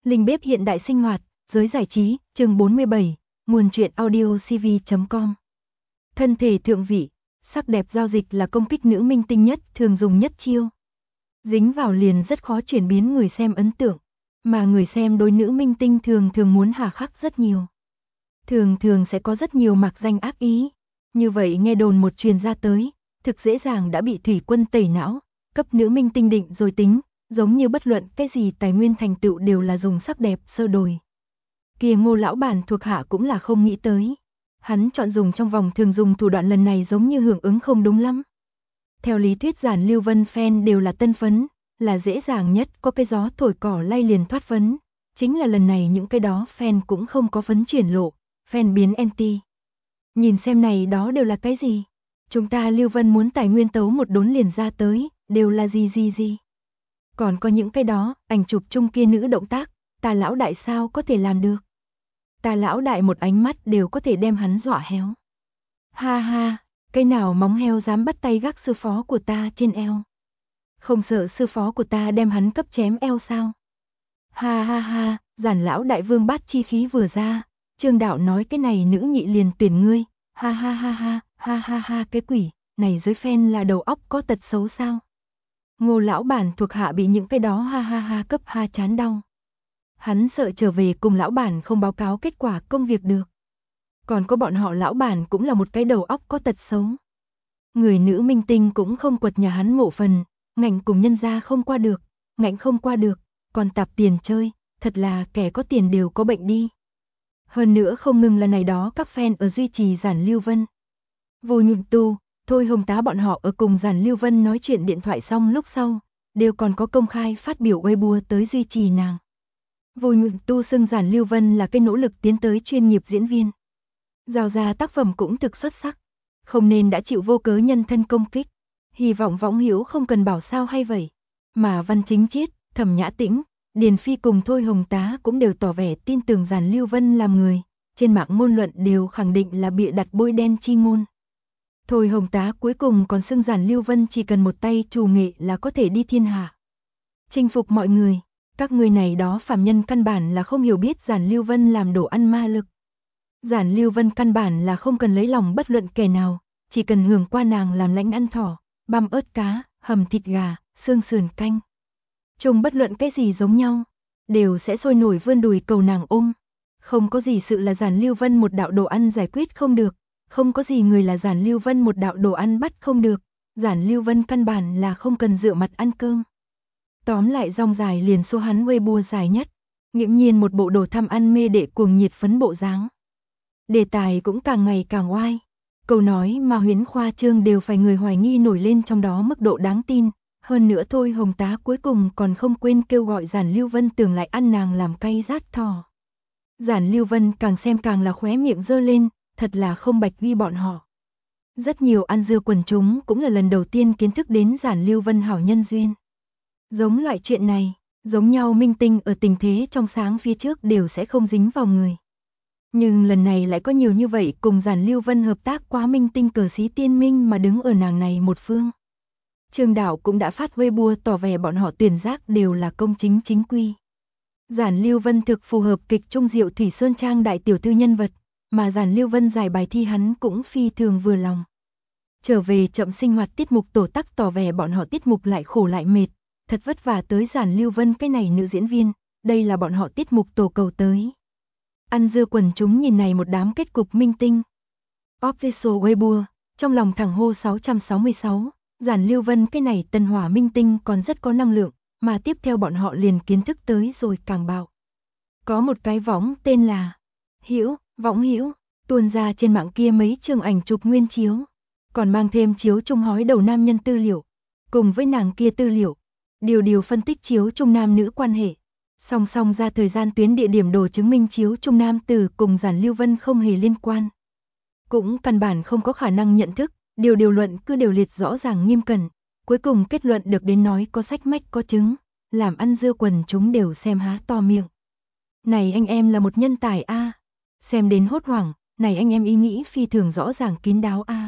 Linh bếp hiện đại sinh hoạt, giới giải trí, chương 47, nguồn truyện audio cv.com. Thân thể thượng vị, sắc đẹp giao dịch là công kích nữ minh tinh nhất, thường dùng nhất chiêu. Dính vào liền rất khó chuyển biến người xem ấn tượng, mà người xem đối nữ minh tinh thường muốn hà khắc rất nhiều. Thường sẽ có rất nhiều mạc danh ác ý. Như vậy nghe đồn một truyền ra tới, thực dễ dàng đã bị thủy quân tẩy não, cấp nữ minh tinh định rồi tính, giống như bất luận cái gì tài nguyên thành tựu đều là dùng sắc đẹp sơ đồi. Kia Ngô lão bản thuộc hạ cũng là không nghĩ tới. Hắn chọn dùng trong vòng thường dùng thủ đoạn lần này giống như hưởng ứng không đúng lắm. Theo lý thuyết Giản Lưu Vân fan đều là tân phấn, là dễ dàng nhất có cái gió thổi cỏ lay liền thoát phấn. Chính là lần này những cái đó fan cũng không có phấn chuyển lộ, fan biến anti. Nhìn xem này đó đều là cái gì? Chúng ta Lưu Vân muốn tài nguyên tấu một đốn liền ra tới, đều là gì? Còn có những cái đó, ảnh chụp chung kia nữ động tác, ta lão đại sao có thể làm được? Ta lão đại một ánh mắt đều có thể đem hắn dọa héo. Ha ha, cái nào móng heo dám bắt tay gác sư phó của ta trên eo? Không sợ sư phó của ta đem hắn cấp chém eo sao? Ha ha ha, Giản lão đại vương bát chi khí vừa ra, Trương đạo nói cái này nữ nhị liền tuyển ngươi. Ha ha ha ha, ha ha ha, cái quỷ, này giới fan là đầu óc có tật xấu sao? Ngô lão bản thuộc hạ bị những cái đó ha ha ha cấp ha chán đau. Hắn sợ trở về cùng lão bản không báo cáo kết quả công việc được. Còn có bọn họ lão bản cũng là một cái đầu óc có tật xấu. Người nữ minh tinh cũng không quật nhà hắn mộ phần, ngạnh cùng nhân gia không qua được, ngạnh không qua được, còn tạp tiền chơi, thật là kẻ có tiền đều có bệnh đi. Hơn nữa không ngừng là này đó các fan ở duy trì Giản Lưu Vân. Vô Nhụn Tu, Thôi Hồng Tá bọn họ ở cùng Giản Lưu Vân nói chuyện điện thoại xong lúc sau, đều còn có công khai phát biểu Weibo tới duy trì nàng. Vô Nhụn Tu xưng Giản Lưu Vân là cái nỗ lực tiến tới chuyên nghiệp diễn viên. Giao ra tác phẩm cũng thực xuất sắc, không nên đã chịu vô cớ nhân thân công kích. Hy vọng Võng Hiếu không cần bảo sao hay vậy. Mà Văn Chính Chiết, Thẩm Nhã Tĩnh, Điền Phi cùng Thôi Hồng Tá cũng đều tỏ vẻ tin tưởng Giản Lưu Vân làm người, trên mạng ngôn luận đều khẳng định là bịa đặt bôi đen chi ngôn. Thôi Hồng Tá cuối cùng còn xưng Giản Lưu Vân chỉ cần một tay trù nghệ là có thể đi thiên hạ, chinh phục mọi người. Các người này đó phàm nhân căn bản là không hiểu biết Giản Lưu Vân làm đồ ăn ma lực. Giản Lưu Vân căn bản là không cần lấy lòng bất luận kẻ nào, chỉ cần hưởng qua nàng làm lãnh ăn thỏ, băm ớt cá, hầm thịt gà, xương sườn canh. Trông bất luận cái gì giống nhau, đều sẽ sôi nổi vươn đùi cầu nàng ôm. Không có gì sự là Giản Lưu Vân một đạo đồ ăn giải quyết không được, không có gì người là Giản Lưu Vân một đạo đồ ăn bắt không được. Giản Lưu Vân căn bản là không cần dựa mặt ăn cơm. Tóm lại dòng dài liền số hắn Weibo dài nhất, nghiễm nhiên một bộ đồ thăm ăn mê đệ cuồng nhiệt phấn bộ dáng. Đề tài cũng càng ngày càng oai, câu nói mà huyễn khoa trương đều phải người hoài nghi nổi lên trong đó mức độ đáng tin. Hơn nữa Thôi Hồng Tá cuối cùng còn không quên kêu gọi Giản Lưu Vân tưởng lại ăn nàng làm cay rát thỏ. Giản Lưu Vân càng xem càng là khóe miệng giơ lên, thật là không bạch vi bọn họ. Rất nhiều ăn dưa quần chúng cũng là lần đầu tiên kiến thức đến Giản Lưu Vân hảo nhân duyên. Giống loại chuyện này, giống nhau minh tinh ở tình thế trong sáng phía trước đều sẽ không dính vào người. Nhưng lần này lại có nhiều như vậy cùng Giản Lưu Vân hợp tác quá minh tinh cờ xí tiên minh mà đứng ở nàng này một phương. Trương Đạo cũng đã phát Weibo tỏ vẻ bọn họ tuyển giác đều là công chính chính quy. Giản Lưu Vân thực phù hợp kịch Trung Diệu Thủy Sơn Trang đại tiểu thư nhân vật, mà Giản Lưu Vân giải bài thi hắn cũng phi thường vừa lòng. Trở về chậm sinh hoạt tiết mục tổ tắc tỏ vẻ bọn họ tiết mục lại khổ lại mệt, thật vất vả tới Giản Lưu Vân cái này nữ diễn viên, đây là bọn họ tiết mục tổ cầu tới. Ăn dưa quần chúng nhìn này một đám kết cục minh tinh. Official Weibo, trong lòng thẳng hô 666, Giản Lưu Vân cái này tân hỏa minh tinh còn rất có năng lượng, mà tiếp theo bọn họ liền kiến thức tới rồi càng bạo. Có một cái võng tên là Võng Hiễu, tuôn ra trên mạng kia mấy chương ảnh chụp nguyên chiếu, còn mang thêm chiếu chung hói đầu nam nhân tư liệu, cùng với nàng kia tư liệu, điều phân tích chiếu chung nam nữ quan hệ. Song song ra thời gian tuyến địa điểm đồ chứng minh chiếu chung nam tử cùng Giản Lưu Vân không hề liên quan. Cũng căn bản không có khả năng nhận thức, điều luận cứ đều liệt rõ ràng nghiêm cẩn, cuối cùng kết luận được đến nói có sách mách có chứng, làm ăn dưa quần chúng đều xem há to miệng. Này anh em là một nhân tài a, xem đến hốt hoảng, này anh em ý nghĩ phi thường rõ ràng kín đáo a.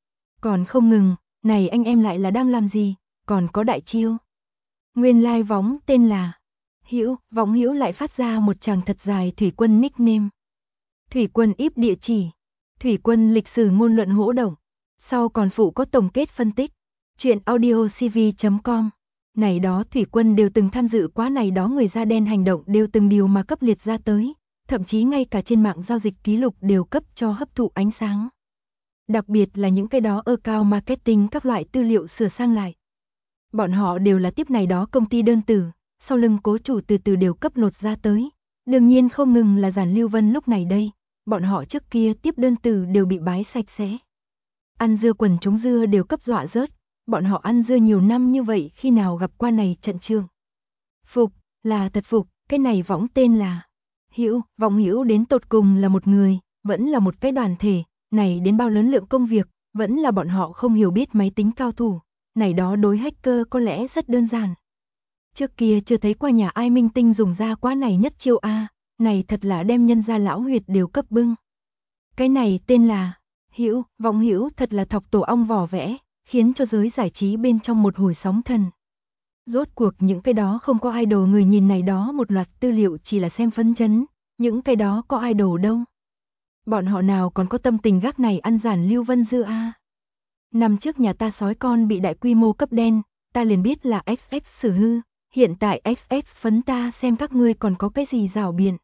Còn không ngừng, này anh em lại là đang làm gì, còn có đại chiêu. Nguyên lai võng tên là Hữu, Võng Hữu lại phát ra một tràng thật dài thủy quân nickname. Thủy quân íp địa chỉ. Thủy quân lịch sử ngôn luận hỗ động. Sau còn phụ có tổng kết phân tích. Chuyện audiocv.com. Này đó thủy quân đều từng tham dự quá, này đó người da đen hành động đều từng điều mà cấp liệt ra tới. Thậm chí ngay cả trên mạng giao dịch ký lục đều cấp cho hấp thụ ánh sáng. Đặc biệt là những cái đó account marketing các loại tư liệu sửa sang lại. Bọn họ đều là tiếp này đó công ty đơn tử, sau lưng cố chủ từ từ đều cấp lột ra tới. Đương nhiên không ngừng là Giản Lưu Vân lúc này đây, bọn họ trước kia tiếp đơn tử đều bị bái sạch sẽ. Ăn dưa quần chúng dưa đều cấp dọa rớt, bọn họ ăn dưa nhiều năm như vậy khi nào gặp qua này trận trường. Phục, là thật phục, cái này võng tên là Hữu, Võng Hữu đến tột cùng là một người, vẫn là một cái đoàn thể, này đến bao lớn lượng công việc, vẫn là bọn họ không hiểu biết máy tính cao thủ, này đó đối hacker có lẽ rất đơn giản. Trước kia chưa thấy qua nhà ai minh tinh dùng ra quá này nhất chiêu a, này thật là đem nhân gia lão huyệt đều cấp bưng. Cái này tên là Hữu, Võng Hữu thật là thọc tổ ong vỏ vẽ, khiến cho giới giải trí bên trong một hồi sóng thần. Rốt cuộc những cái đó không có idol người nhìn này đó một loạt tư liệu chỉ là xem phấn chấn, những cái đó có idol đâu. Bọn họ nào còn có tâm tình gác này ăn Giản Lưu Vân dưa a. Năm trước nhà ta sói con bị đại quy mô cấp đen, ta liền biết là XX xử hư, hiện tại XX phấn ta xem các ngươi còn có cái gì rảo biện.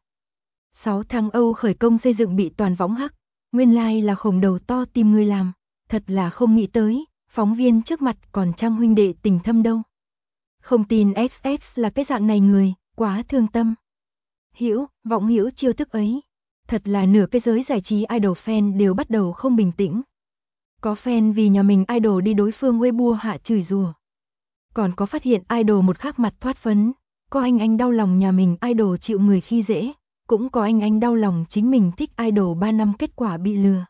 6 tháng Âu khởi công xây dựng bị toàn võng hắc, nguyên lai là khổng đầu to tìm người làm, thật là không nghĩ tới, phóng viên trước mặt còn Trang huynh đệ tình thâm đâu. Không tin XX là cái dạng này người, quá thương tâm. Hữu, Võng Hữu chiêu thức ấy, thật là nửa cái giới giải trí idol fan đều bắt đầu không bình tĩnh. Có fan vì nhà mình idol đi đối phương Weibo hạ chửi rủa. Còn có phát hiện idol một khắc mặt thoát phấn, có anh đau lòng nhà mình idol chịu người khi dễ, cũng có anh đau lòng chính mình thích idol 3 năm kết quả bị lừa.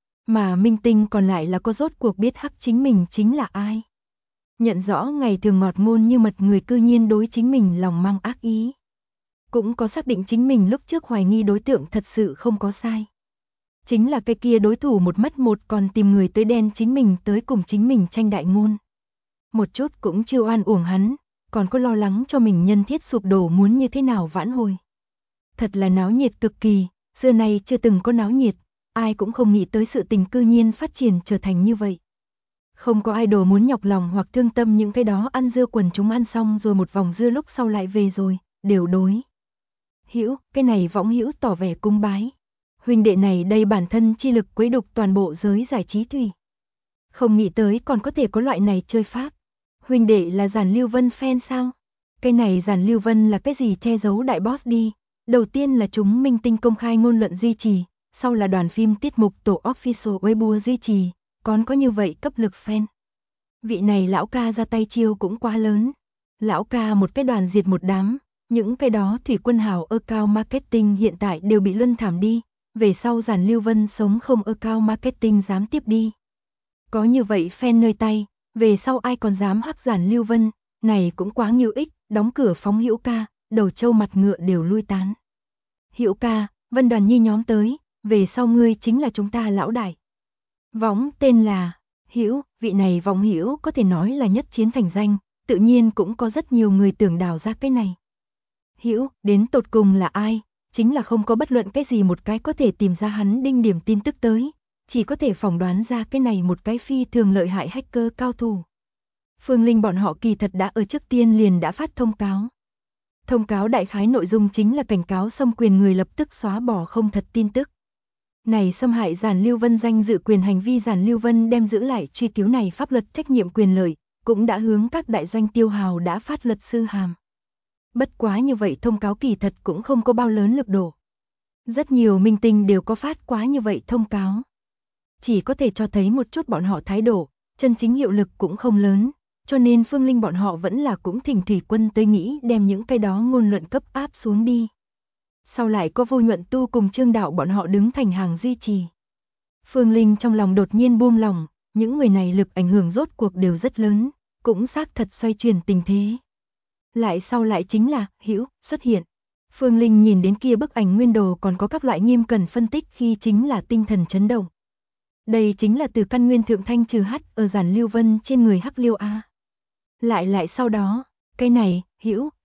Mà minh tinh còn lại là có rốt cuộc biết hắc chính mình chính là ai. Nhận rõ ngày thường ngọt ngôn như mật người cư nhiên đối chính mình lòng mang ác ý. Cũng có xác định chính mình lúc trước hoài nghi đối tượng thật sự không có sai. Chính là cái kia đối thủ một mất một còn tìm người tới đen chính mình tới cùng chính mình tranh đại ngôn. Một chút cũng chưa oan uổng hắn, còn có lo lắng cho mình nhân thiết sụp đổ muốn như thế nào vãn hồi. Thật là náo nhiệt cực kỳ, xưa nay chưa từng có náo nhiệt, ai cũng không nghĩ tới sự tình cư nhiên phát triển trở thành như vậy. Không có idol muốn nhọc lòng hoặc thương tâm những cái đó ăn dưa quần chúng ăn xong rồi một vòng dưa lúc sau lại về rồi, đều đối. Hữu, cái này Võng Hữu tỏ vẻ cung bái. Huynh đệ này đây bản thân chi lực quấy đục toàn bộ giới giải trí thủy. Không nghĩ tới còn có thể có loại này chơi pháp. Huynh đệ là Giản Lưu Vân fan sao? Cái này Giản Lưu Vân là cái gì che giấu đại boss đi. Đầu tiên là chúng minh tinh công khai ngôn luận duy trì, sau là đoàn phim tiết mục tổ official Weibo duy trì, còn có như vậy cấp lực fan. Vị này lão ca ra tay chiêu cũng quá lớn. Lão ca một cái đoàn diệt một đám, những cái đó thủy quân hào account marketing hiện tại đều bị luân thảm đi, về sau Giản Lưu Vân sống không account marketing dám tiếp đi. Có như vậy fan nơi tay, về sau ai còn dám hắc Giản Lưu Vân, này cũng quá nghiêu ích, đóng cửa phóng Hữu ca, đầu trâu mặt ngựa đều lui tán. Hữu ca, Vân Đoàn Nhi nhóm tới, về sau ngươi chính là chúng ta lão đại. Võng tên là Hữu, vị này Võng Hữu có thể nói là nhất chiến thành danh, tự nhiên cũng có rất nhiều người tưởng đào ra cái này. Hữu, đến tột cùng là ai, chính là không có bất luận cái gì một cái có thể tìm ra hắn đinh điểm tin tức tới, chỉ có thể phỏng đoán ra cái này một cái phi thường lợi hại hacker cao thủ. Phương Linh bọn họ kỳ thật đã ở trước tiên liền đã phát thông cáo. Thông cáo đại khái nội dung chính là cảnh cáo xâm quyền người lập tức xóa bỏ không thật tin tức. Này xâm hại Giản Lưu Vân danh dự quyền hành vi Giản Lưu Vân đem giữ lại truy cứu này pháp luật trách nhiệm quyền lợi, cũng đã hướng các đại doanh tiêu hào đã phát luật sư hàm. Bất quá như vậy thông cáo kỳ thật cũng không có bao lớn lực độ. Rất nhiều minh tinh đều có phát quá như vậy thông cáo. Chỉ có thể cho thấy một chút bọn họ thái độ, chân chính hiệu lực cũng không lớn, cho nên Phương Linh bọn họ vẫn là cũng thỉnh thủy quân tới nghĩ đem những cái đó ngôn luận cấp áp xuống đi. Sau lại có Vô Nhuận Tu cùng Trương Đạo bọn họ đứng thành hàng duy trì. Phương Linh trong lòng đột nhiên buông lòng, những người này lực ảnh hưởng rốt cuộc đều rất lớn, cũng xác thật xoay chuyển tình thế. Lại sau lại chính là Hữu xuất hiện. Phương Linh nhìn đến kia bức ảnh nguyên đồ còn có các loại nghiêm cẩn phân tích khi chính là tinh thần chấn động. Đây chính là từ căn nguyên thượng thanh trừ hắt ở Giản Lưu Vân trên người hắc liêu a. Lại sau đó, cái này, Hữu,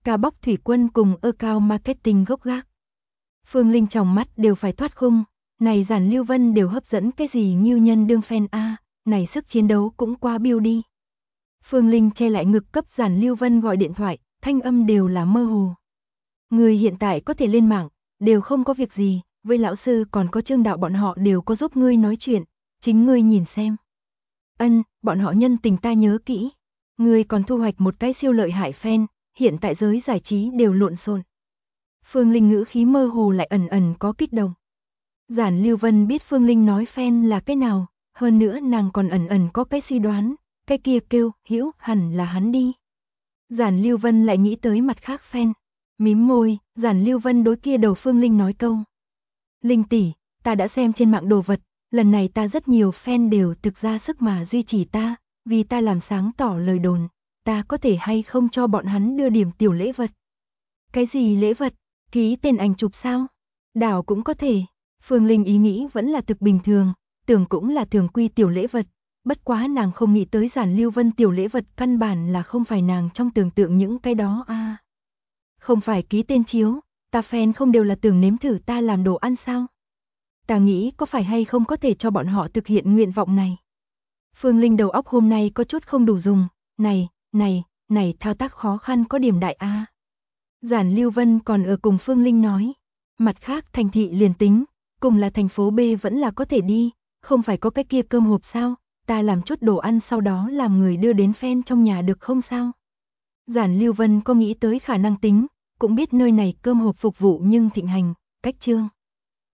Cả Bóc Thủy Quân cùng account marketing gốc gác. Phương Linh tròng mắt đều phải thoát khung, này Giản Lưu Vân đều hấp dẫn cái gì Ngưu Nhân đương fan a, này sức chiến đấu cũng quá biêu đi. Phương Linh che lại ngực cấp Giản Lưu Vân gọi điện thoại, thanh âm đều là mơ hồ. Người hiện tại có thể lên mạng, đều không có việc gì, với lão sư còn có Trương Đạo bọn họ đều có giúp ngươi nói chuyện, chính ngươi nhìn xem. Ân, bọn họ nhân tình ta nhớ kỹ. Ngươi còn thu hoạch một cái siêu lợi hại fan, hiện tại giới giải trí đều lộn xộn. Phương Linh ngữ khí mơ hồ lại ẩn ẩn có kích động. Giản Lưu Vân biết Phương Linh nói fan là cái nào, hơn nữa nàng còn ẩn ẩn có cái suy đoán, cái kia kêu Hữu hẳn là hắn đi. Giản Lưu Vân lại nghĩ tới mặt khác fan, mím môi, Giản Lưu Vân đối kia đầu Phương Linh nói câu. Linh tỷ, ta đã xem trên mạng đồ vật, lần này ta rất nhiều fan đều thực ra sức mà duy trì ta, vì ta làm sáng tỏ lời đồn, ta có thể hay không cho bọn hắn đưa điểm tiểu lễ vật. Cái gì lễ vật? Ký tên ảnh chụp sao? Đảo cũng có thể. Phương Linh ý nghĩ vẫn là thực bình thường, tưởng cũng là thường quy tiểu lễ vật, bất quá nàng không nghĩ tới Giản Lưu Vân tiểu lễ vật căn bản là không phải nàng trong tưởng tượng những cái đó a. Không phải ký tên chiếu, ta fan không đều là tưởng nếm thử ta làm đồ ăn sao? Ta nghĩ có phải hay không có thể cho bọn họ thực hiện nguyện vọng này. Phương Linh đầu óc hôm nay có chút không đủ dùng, này, thao tác khó khăn có điểm đại a. Giản Lưu Vân còn ở cùng Phương Linh nói, mặt khác thành thị liền tính, cùng là thành phố B vẫn là có thể đi, không phải có cái kia cơm hộp sao, ta làm chút đồ ăn sau đó làm người đưa đến fan trong nhà được không sao? Giản Lưu Vân có nghĩ tới khả năng tính, cũng biết nơi này cơm hộp phục vụ nhưng thịnh hành, cách trương.